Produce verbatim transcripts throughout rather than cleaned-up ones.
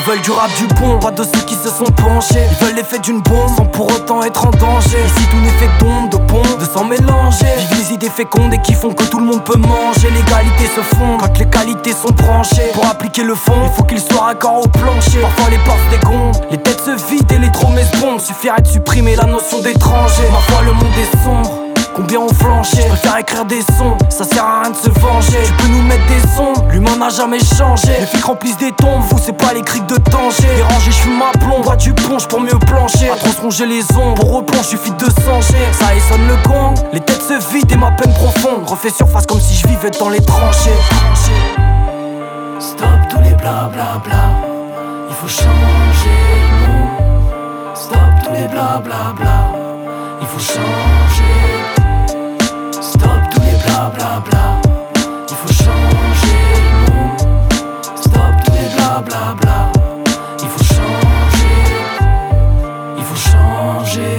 veulent du rap du bon, pas de ceux qui se sont penchés. Ils veulent l'effet d'une bombe sans pour autant être en danger. Ici tout n'est fait d'ombre, de pompe, de sang mélangé. Vivent les idées fécondes et qui font que tout le monde peut manger. L'égalité se fonde quand les qualités sont branchées. Pour appliquer le fond, il faut qu'il soit raccord au plancher. Parfois les portes dégondent, les têtes se vident et les trop bombent. Suffirait de supprimer la notion d'étranger. Ma foi le monde est sombre, combien on flanché. Je préfère écrire des sons, ça sert à rien de se venger. Tu peux nous mettre des sons, l'humain n'a jamais changé. Les flics remplissent des tombes, vous c'est pas les criques de danger. Dérangé, je fume ma plomb, bois du punch pour mieux plancher. À trop se ronger les ombres, pour replonge, suffit de changer. Ça sonne le gong, les têtes se vident et ma peine profonde refait surface comme si je vivais dans les tranchées. Stop tous les blablabla, bla, il faut changer le monde. Stop tous les blablabla, bla, il faut changer. Stop tous les blablabla, bla, il faut changer le monde. Stop tous les blablabla, bla, il faut changer. Il faut changer.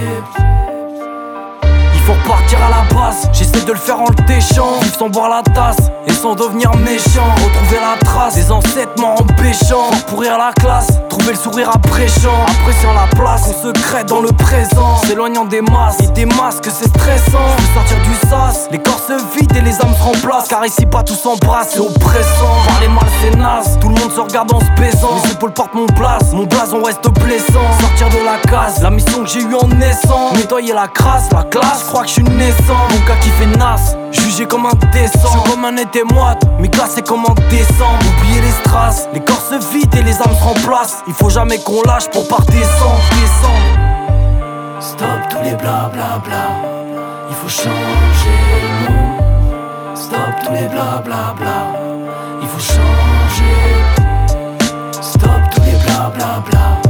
Il faut repartir à la base, j'essaie de le faire en le déchant. Vivre sans boire la tasse et sans devenir méchant. Retrouver la trace des ancêtres morts en péchant. Pourrir la classe, trouver le sourire appréciant. Appréciant la place, on se crée dans le présent. S'éloignant des masses et des masques, c'est stressant. Je veux sortir du sas, les corps se vident et les âmes se remplacent. Car ici pas tout s'embrasse, c'est oppressant. Parler mal c'est naze, tout le monde se regarde en se baisant. Les épaules portent mon place, mon blason reste blessant. Sortir de la case, la mission que j'ai eue en naissant. Nettoyer la crasse, la classe, je crois que je suis naissant. Mon gars qui fait nasse, jugé comme un décent. Je suis comme un été moite, mais glacé comme en décembre. Oublier les strass, les corps se vident et les âmes se remplacent. Il faut jamais qu'on lâche pour pas descendre, descendre. Stop tous les blablabla, bla, il faut changer le monde. Stop tous les blablabla, bla, il faut changer. Stop tous les blablabla, bla,